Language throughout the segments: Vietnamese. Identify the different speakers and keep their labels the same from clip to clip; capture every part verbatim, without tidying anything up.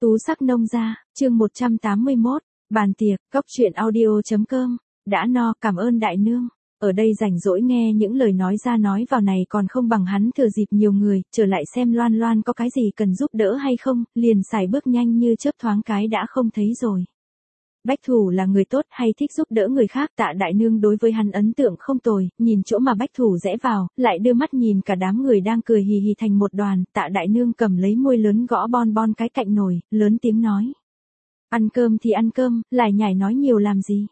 Speaker 1: Tú sắc nông gia, chương một trăm tám mươi mốt, bàn tiệc, cốc truyện audio.com, đã no, cảm ơn đại nương. Ở đây rảnh rỗi nghe những lời nói ra nói vào này còn không bằng hắn thừa dịp nhiều người, trở lại xem Loan Loan có cái gì cần giúp đỡ hay không, liền xài bước nhanh như chớp thoáng cái đã không thấy rồi. Bách Thủ là người tốt hay thích giúp đỡ người khác, Tạ đại nương đối với hắn ấn tượng không tồi, nhìn chỗ mà Bách Thủ rẽ vào, lại đưa mắt nhìn cả đám người đang cười hì hì thành một đoàn, Tạ đại nương cầm lấy môi lớn gõ bon bon cái cạnh nồi, lớn tiếng nói. Ăn cơm thì ăn cơm, lại nhảy nói nhiều làm gì.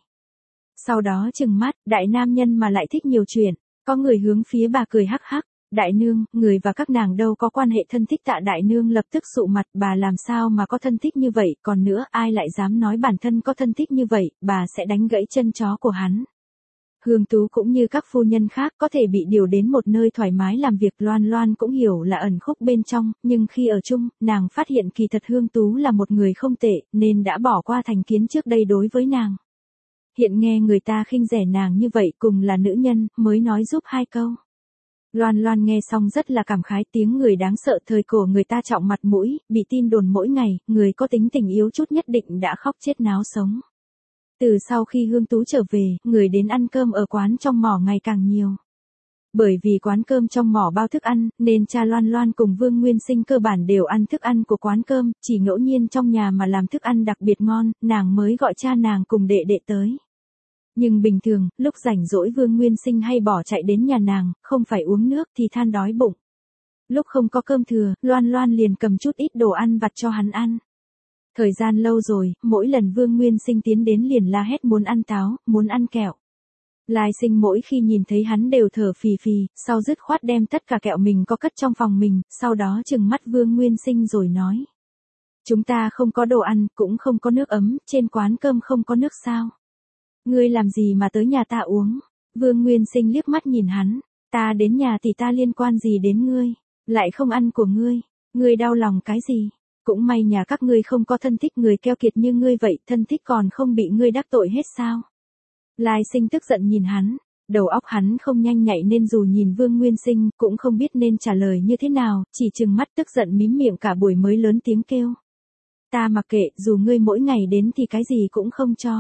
Speaker 1: Sau đó trừng mắt, đại nam nhân mà lại thích nhiều chuyện, có người hướng phía bà cười hắc hắc. Đại nương, người và các nàng đâu có quan hệ thân thích. Tạ đại nương lập tức sụ mặt, bà làm sao mà có thân thích như vậy, còn nữa ai lại dám nói bản thân có thân thích như vậy, bà sẽ đánh gãy chân chó của hắn. Hương Tú cũng như các phu nhân khác có thể bị điều đến một nơi thoải mái làm việc, Loan Loan cũng hiểu là ẩn khúc bên trong, nhưng khi ở chung, nàng phát hiện kỳ thật Hương Tú là một người không tệ, nên đã bỏ qua thành kiến trước đây đối với nàng. Hiện nghe người ta khinh rẻ nàng như vậy, cùng là nữ nhân, mới nói giúp hai câu. Loan Loan nghe xong rất là cảm khái, tiếng người đáng sợ thời cổ người ta trọng mặt mũi, bị tin đồn mỗi ngày, người có tính tình yếu chút nhất định đã khóc chết náo sống. Từ sau khi Hương Tú trở về, người đến ăn cơm ở quán trong mỏ ngày càng nhiều. Bởi vì quán cơm trong mỏ bao thức ăn, nên cha Loan Loan cùng Vương Nguyên Sinh cơ bản đều ăn thức ăn của quán cơm, chỉ ngẫu nhiên trong nhà mà làm thức ăn đặc biệt ngon, nàng mới gọi cha nàng cùng đệ đệ tới. Nhưng bình thường, lúc rảnh rỗi Vương Nguyên Sinh hay bỏ chạy đến nhà nàng, không phải uống nước thì than đói bụng. Lúc không có cơm thừa, Loan Loan liền cầm chút ít đồ ăn vặt cho hắn ăn. Thời gian lâu rồi, mỗi lần Vương Nguyên Sinh tiến đến liền la hét muốn ăn táo, muốn ăn kẹo. Lai Sinh mỗi khi nhìn thấy hắn đều thở phì phì, sau dứt khoát đem tất cả kẹo mình có cất trong phòng mình, sau đó trừng mắt Vương Nguyên Sinh rồi nói. Chúng ta không có đồ ăn, cũng không có nước ấm, trên quán cơm không có nước sao? Ngươi làm gì mà tới nhà ta uống? Vương Nguyên Sinh liếc mắt nhìn hắn, ta đến nhà thì ta liên quan gì đến ngươi, lại không ăn của ngươi, ngươi đau lòng cái gì? Cũng may nhà các ngươi không có thân thích người keo kiệt như ngươi vậy, thân thích còn không bị ngươi đắc tội hết sao? Lai Sinh tức giận nhìn hắn, đầu óc hắn không nhanh nhạy nên dù nhìn Vương Nguyên Sinh cũng không biết nên trả lời như thế nào, chỉ trừng mắt tức giận mím miệng cả buổi mới lớn tiếng kêu. Ta mặc kệ, dù ngươi mỗi ngày đến thì cái gì cũng không cho.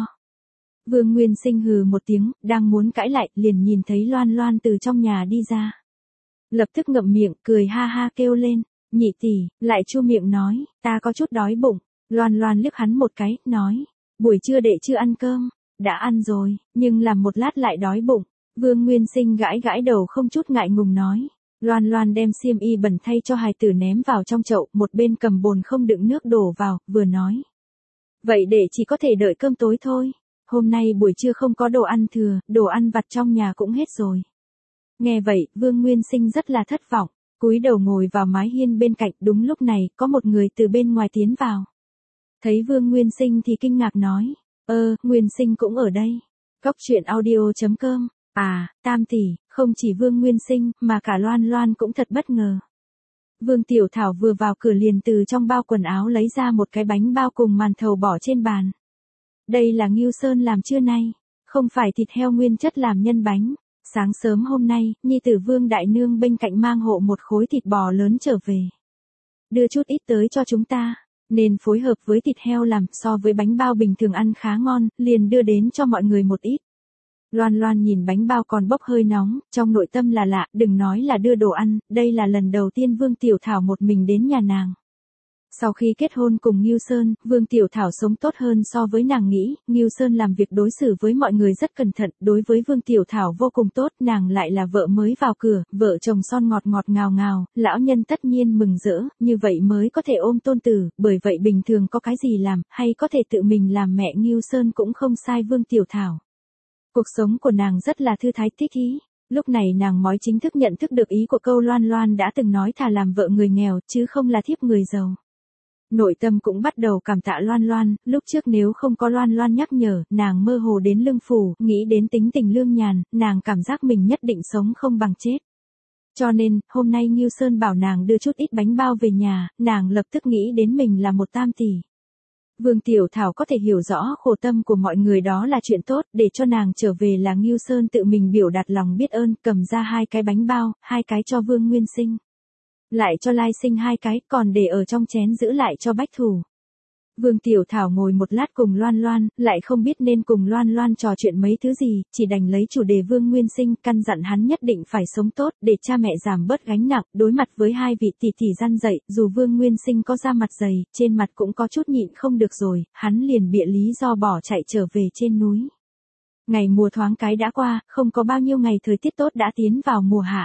Speaker 1: Vương Nguyên Sinh hừ một tiếng, đang muốn cãi lại, liền nhìn thấy Loan Loan từ trong nhà đi ra. Lập tức ngậm miệng, cười ha ha kêu lên, nhị tỷ, lại chu miệng nói, ta có chút đói bụng. Loan Loan liếc hắn một cái, nói, buổi trưa đệ chưa ăn cơm, đã ăn rồi, nhưng làm một lát lại đói bụng. Vương Nguyên Sinh gãi gãi đầu không chút ngại ngùng nói. Loan Loan đem xiêm y bẩn thay cho hài tử ném vào trong chậu, một bên cầm bồn không đựng nước đổ vào, vừa nói. Vậy đệ chỉ có thể đợi cơm tối thôi. Hôm nay buổi trưa không có đồ ăn thừa, đồ ăn vặt trong nhà cũng hết rồi. Nghe vậy, Vương Nguyên Sinh rất là thất vọng, cúi đầu ngồi vào mái hiên bên cạnh, đúng lúc này, có một người từ bên ngoài tiến vào. Thấy Vương Nguyên Sinh thì kinh ngạc nói, ơ, Nguyên Sinh cũng ở đây. Cốc truyện audio.com, à, tam tỷ, không chỉ Vương Nguyên Sinh, mà cả Loan Loan cũng thật bất ngờ. Vương Tiểu Thảo vừa vào cửa liền từ trong bao quần áo lấy ra một cái bánh bao cùng màn thầu bỏ trên bàn. Đây là Ngưu Sơn làm trưa nay, không phải thịt heo nguyên chất làm nhân bánh. Sáng sớm hôm nay, nhi tử Vương đại nương bên cạnh mang hộ một khối thịt bò lớn trở về. Đưa chút ít tới cho chúng ta, nên phối hợp với thịt heo làm so với bánh bao bình thường ăn khá ngon, liền đưa đến cho mọi người một ít. Loan Loan nhìn bánh bao còn bốc hơi nóng, trong nội tâm là lạ, đừng nói là đưa đồ ăn, đây là lần đầu tiên Vương Tiểu Thảo một mình đến nhà nàng. Sau khi kết hôn cùng Ngưu Sơn, Vương Tiểu Thảo sống tốt hơn so với nàng nghĩ, Ngưu Sơn làm việc đối xử với mọi người rất cẩn thận, đối với Vương Tiểu Thảo vô cùng tốt, nàng lại là vợ mới vào cửa, vợ chồng son ngọt ngọt ngào ngào, lão nhân tất nhiên mừng rỡ, như vậy mới có thể ôm tôn tử, bởi vậy bình thường có cái gì làm, hay có thể tự mình làm mẹ Ngưu Sơn cũng không sai Vương Tiểu Thảo. Cuộc sống của nàng rất là thư thái thích ý. Lúc này nàng mới chính thức nhận thức được ý của câu Loan Loan đã từng nói thà làm vợ người nghèo, chứ không là thiếp người giàu. Nội tâm cũng bắt đầu cảm tạ Loan Loan, lúc trước nếu không có Loan Loan nhắc nhở, nàng mơ hồ đến lương phủ, nghĩ đến tính tình lương nhàn, nàng cảm giác mình nhất định sống không bằng chết. Cho nên, hôm nay Ngưu Sơn bảo nàng đưa chút ít bánh bao về nhà, nàng lập tức nghĩ đến mình là một tam tỷ. Vương Tiểu Thảo có thể hiểu rõ khổ tâm của mọi người đó là chuyện tốt, để cho nàng trở về là Ngưu Sơn tự mình biểu đạt lòng biết ơn, cầm ra hai cái bánh bao, hai cái cho Vương Nguyên Sinh. Lại cho Lai Sinh hai cái, còn để ở trong chén giữ lại cho Bách Thủ. Vương Tiểu Thảo ngồi một lát cùng Loan Loan, lại không biết nên cùng Loan Loan trò chuyện mấy thứ gì, chỉ đành lấy chủ đề Vương Nguyên Sinh, căn dặn hắn nhất định phải sống tốt, để cha mẹ giảm bớt gánh nặng, đối mặt với hai vị tỷ tỷ gian dạy, dù Vương Nguyên Sinh có da mặt dày, trên mặt cũng có chút nhịn không được rồi, hắn liền bịa lý do bỏ chạy trở về trên núi. Ngày mùa thoáng cái đã qua, không có bao nhiêu ngày thời tiết tốt đã tiến vào mùa hạ.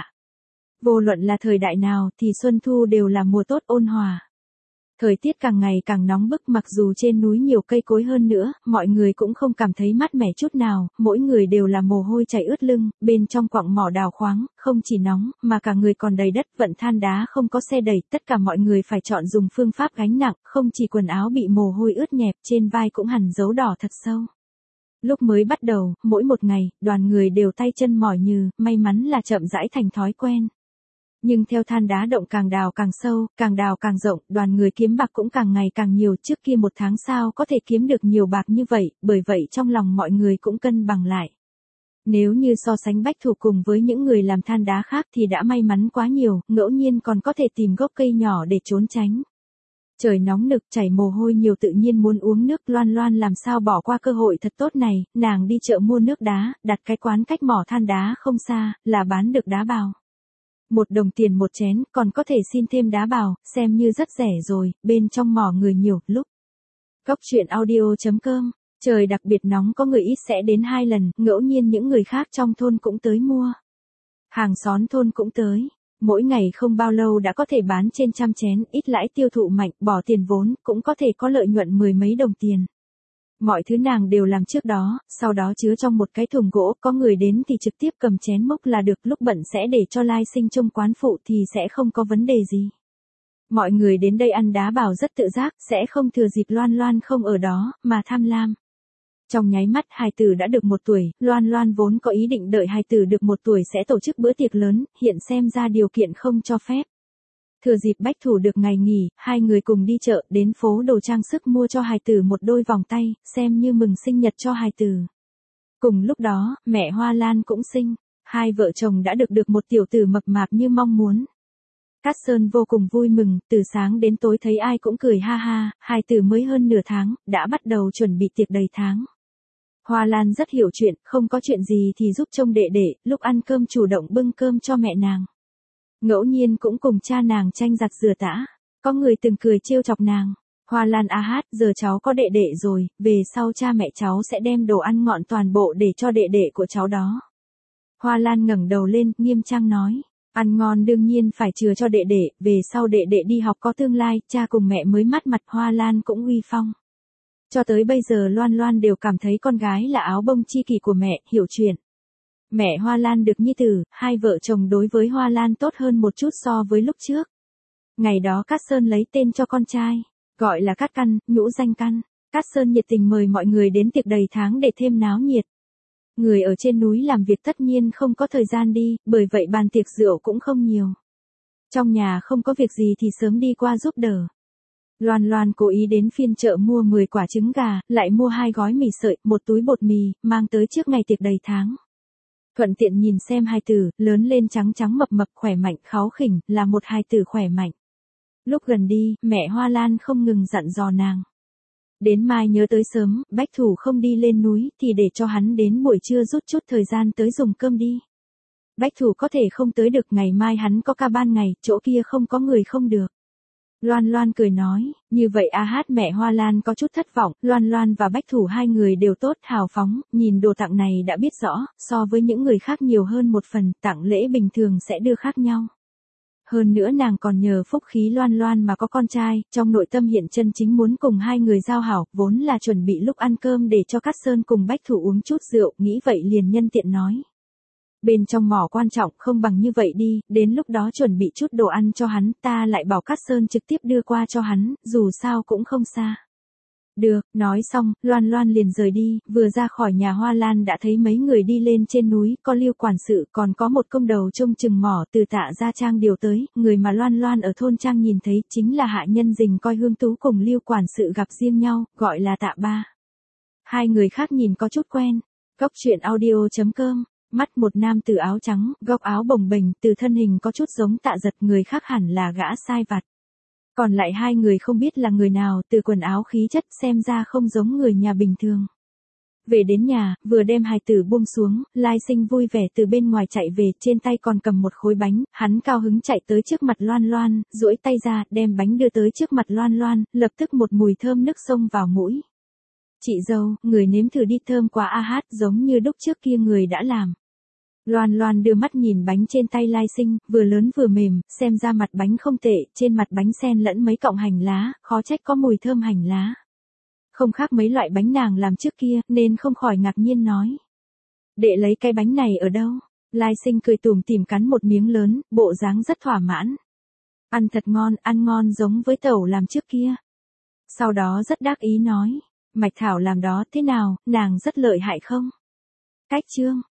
Speaker 1: Vô luận là thời đại nào thì xuân thu đều là mùa tốt ôn hòa. Thời tiết càng ngày càng nóng bức, mặc dù trên núi nhiều cây cối hơn nữa, mọi người cũng không cảm thấy mát mẻ chút nào, mỗi người đều là mồ hôi chảy ướt lưng, bên trong quặng mỏ đào khoáng, không chỉ nóng, mà cả người còn đầy đất, vận than đá không có xe đẩy, tất cả mọi người phải chọn dùng phương pháp gánh nặng, không chỉ quần áo bị mồ hôi ướt nhẹp, trên vai cũng hằn dấu đỏ thật sâu. Lúc mới bắt đầu, mỗi một ngày, đoàn người đều tay chân mỏi nhừ, may mắn là chậm rãi thành thói quen. Nhưng theo than đá động càng đào càng sâu, càng đào càng rộng, đoàn người kiếm bạc cũng càng ngày càng nhiều, trước kia một tháng sao có thể kiếm được nhiều bạc như vậy, bởi vậy trong lòng mọi người cũng cân bằng lại. Nếu như so sánh Bách Thủ cùng với những người làm than đá khác thì đã may mắn quá nhiều, ngẫu nhiên còn có thể tìm gốc cây nhỏ để trốn tránh. Trời nóng nực chảy mồ hôi nhiều tự nhiên muốn uống nước, Loan Loan làm sao bỏ qua cơ hội thật tốt này, nàng đi chợ mua nước đá, đặt cái quán cách mỏ than đá không xa, là bán được đá bào. Một đồng tiền một chén, còn có thể xin thêm đá bào, xem như rất rẻ rồi, bên trong mỏ người nhiều, lúc. Góc chuyện audio chấm com, trời đặc biệt nóng có người ít sẽ đến hai lần, ngẫu nhiên những người khác trong thôn cũng tới mua. Hàng xóm thôn cũng tới. Mỗi ngày không bao lâu đã có thể bán trên trăm chén, ít lãi tiêu thụ mạnh, bỏ tiền vốn, cũng có thể có lợi nhuận mười mấy đồng tiền. Mọi thứ nàng đều làm trước đó, sau đó chứa trong một cái thùng gỗ, có người đến thì trực tiếp cầm chén múc là được, lúc bận sẽ để cho lai sinh trông quán phụ thì sẽ không có vấn đề gì. Mọi người đến đây ăn đá bào rất tự giác, sẽ không thừa dịp Loan Loan không ở đó, mà tham lam. Trong nháy mắt hài tử đã được một tuổi, Loan Loan vốn có ý định đợi hài tử được một tuổi sẽ tổ chức bữa tiệc lớn, hiện xem ra điều kiện không cho phép. Thừa dịp Bách Thủ được ngày nghỉ, hai người cùng đi chợ, đến phố đồ trang sức mua cho hài tử một đôi vòng tay, xem như mừng sinh nhật cho hài tử. Cùng lúc đó, mẹ Hoa Lan cũng sinh, hai vợ chồng đã được được một tiểu tử mập mạp như mong muốn. Cát Sơn vô cùng vui mừng, từ sáng đến tối thấy ai cũng cười ha ha, hài tử mới hơn nửa tháng, đã bắt đầu chuẩn bị tiệc đầy tháng. Hoa Lan rất hiểu chuyện, không có chuyện gì thì giúp trông đệ đệ, lúc ăn cơm chủ động bưng cơm cho mẹ nàng. Ngẫu nhiên cũng cùng cha nàng tranh giặt rửa tã, có người từng cười trêu chọc nàng. Hoa Lan a hát, giờ cháu có đệ đệ rồi, về sau cha mẹ cháu sẽ đem đồ ăn ngọn toàn bộ để cho đệ đệ của cháu đó. Hoa Lan ngẩng đầu lên, nghiêm trang nói, ăn ngon đương nhiên phải chừa cho đệ đệ, về sau đệ đệ đi học có tương lai, cha cùng mẹ mới mắt mặt. Hoa Lan cũng uy phong. Cho tới bây giờ Loan Loan đều cảm thấy con gái là áo bông chi kỷ của mẹ, hiểu chuyện. Mẹ Hoa Lan được nhi tử, hai vợ chồng đối với Hoa Lan tốt hơn một chút so với lúc trước. Ngày đó Cát Sơn lấy tên cho con trai, gọi là Cát Căn, nhũ danh Căn. Cát Sơn nhiệt tình mời mọi người đến tiệc đầy tháng để thêm náo nhiệt. Người ở trên núi làm việc tất nhiên không có thời gian đi, bởi vậy bàn tiệc rượu cũng không nhiều. Trong nhà không có việc gì thì sớm đi qua giúp đỡ. Loan Loan cố ý đến phiên chợ mua mười quả trứng gà, lại mua hai gói mì sợi, một túi bột mì, mang tới trước ngày tiệc đầy tháng. Thuận tiện nhìn xem hài tử, lớn lên trắng trắng mập mập khỏe mạnh, kháu khỉnh, là một hài tử khỏe mạnh. Lúc gần đi, mẹ Hoa Lan không ngừng dặn dò nàng. Đến mai nhớ tới sớm, Bách Thủ không đi lên núi, thì để cho hắn đến buổi trưa rút chút thời gian tới dùng cơm đi. Bách Thủ có thể không tới được, ngày mai hắn có ca ban ngày, chỗ kia không có người không được. Loan Loan cười nói, như vậy a hát mẹ Hoa Lan có chút thất vọng, Loan Loan và Bách Thủ hai người đều tốt, hào phóng, nhìn đồ tặng này đã biết rõ, so với những người khác nhiều hơn một phần, tặng lễ bình thường sẽ đưa khác nhau. Hơn nữa nàng còn nhờ phúc khí Loan Loan mà có con trai, trong nội tâm hiện chân chính muốn cùng hai người giao hảo, vốn là chuẩn bị lúc ăn cơm để cho Cát Sơn cùng Bách Thủ uống chút rượu, nghĩ vậy liền nhân tiện nói. Bên trong mỏ quan trọng không bằng như vậy đi, đến lúc đó chuẩn bị chút đồ ăn cho hắn, ta lại bảo Cát Sơn trực tiếp đưa qua cho hắn, dù sao cũng không xa. Được, nói xong, Loan Loan liền rời đi, vừa ra khỏi nhà Hoa Lan đã thấy mấy người đi lên trên núi, có Lưu quản sự, còn có một công đầu trông chừng mỏ từ Tạ Gia Trang điều tới, người mà Loan Loan ở thôn Trang nhìn thấy chính là hạ nhân Dình Coi Hương Tú cùng Lưu quản sự gặp riêng nhau, gọi là Tạ Ba. Hai người khác nhìn có chút quen. Góc chuyện audio chấm com. Mắt một nam tử áo trắng, góc áo bồng bềnh, từ thân hình có chút giống Tạ Giật, người khác hẳn là gã sai vặt. Còn lại hai người không biết là người nào, từ quần áo khí chất xem ra không giống người nhà bình thường. Về đến nhà, vừa đem hài tử buông xuống, Lai Sinh vui vẻ từ bên ngoài chạy về, trên tay còn cầm một khối bánh, hắn cao hứng chạy tới trước mặt Loan Loan, duỗi tay ra, đem bánh đưa tới trước mặt Loan Loan, lập tức một mùi thơm nức xông vào mũi. Chị dâu, người nếm thử đi, thơm quá a hát, giống như đúc trước kia người đã làm. Loan Loan đưa mắt nhìn bánh trên tay Lai Sinh, vừa lớn vừa mềm, xem ra mặt bánh không tệ, trên mặt bánh xen lẫn mấy cọng hành lá, khó trách có mùi thơm hành lá. Không khác mấy loại bánh nàng làm trước kia, nên không khỏi ngạc nhiên nói. Đệ lấy cái bánh này ở đâu? Lai Sinh cười tủm tỉm cắn một miếng lớn, bộ dáng rất thỏa mãn. Ăn thật ngon, ăn ngon giống với tẩu làm trước kia. Sau đó rất đắc ý nói, Mạch Thảo làm đó thế nào, nàng rất lợi hại không? Cách chương.